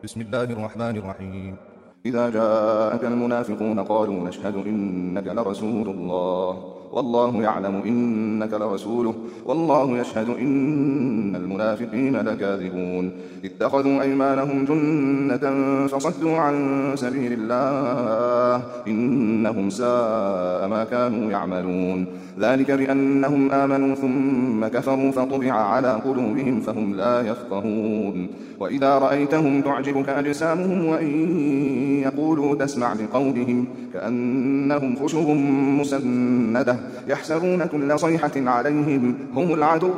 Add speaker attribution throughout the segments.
Speaker 1: بسم الله الرحمن الرحيم.
Speaker 2: إذا جاءك المنافقون قالوا نشهد إنك لرسول الله والله يعلم إنك لرسوله والله يشهد إن المنافقين لكاذبون. اتخذوا أيمانهم جنة فصدوا عن سبيل الله إنهم ساء ما كانوا يعملون. ذلك بأنهم آمنوا ثم كفروا فطبع على قلوبهم فهم لا يفقهون. وإذا رأيتهم تعجبك أجسامهم وإن يقولوا تسمع لقولهم كأنهم خشب مسندة يحسبون كل صيحة عليهم هم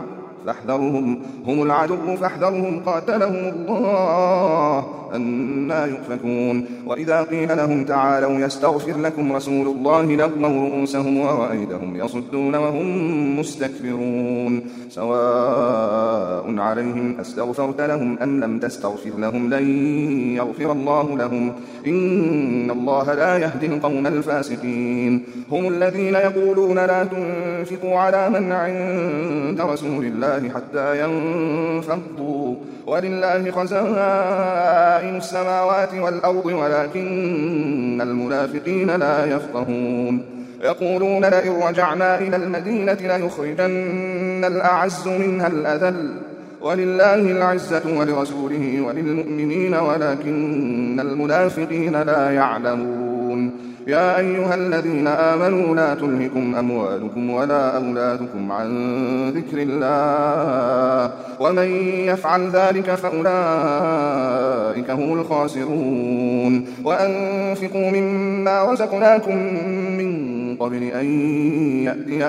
Speaker 2: العدو فاحذرهم قاتلهم الله أنى يؤفكون. وإذا قيل لهم تعالوا يستغفر لكم رسول الله لووا رؤوسهم ورأيتهم يصدون وهم مستكبرون. سواء عليهم أستغفرت لهم أم لم تستغفر لهم لن يغفر الله لهم إن الله لا يهدي القوم الفاسقين. هم الذين يقولون لا تنفقوا على من عند رسول الله حتى ينفضوا ولله خزائن السماوات والأرض ولكن المنافقين لا يفقهون. يقولون لئن رجعنا إلى المدينة ليخرجن الأعز منها الأذل ولله العزة ولرسوله وللمؤمنين ولكن المنافقين لا يعلمون. يا أيها الذين آمنوا لا تلهكم أموالكم ولا أولادكم عن ذكر الله ومن يفعل ذلك فأولئك هم الخاسرون. وأنفقوا مما رزقناكم من قبل أن يأتي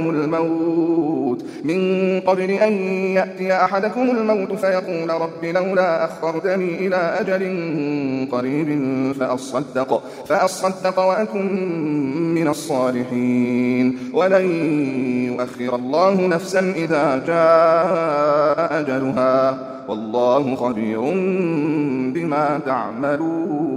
Speaker 2: أحدكم الموت فيقول رب لولا أخرتني إلى أجل قريب فأصدق وأكن من الصالحين ولن يؤخر الله نفسا إذا جاء أجلها والله خبير بما تعملون.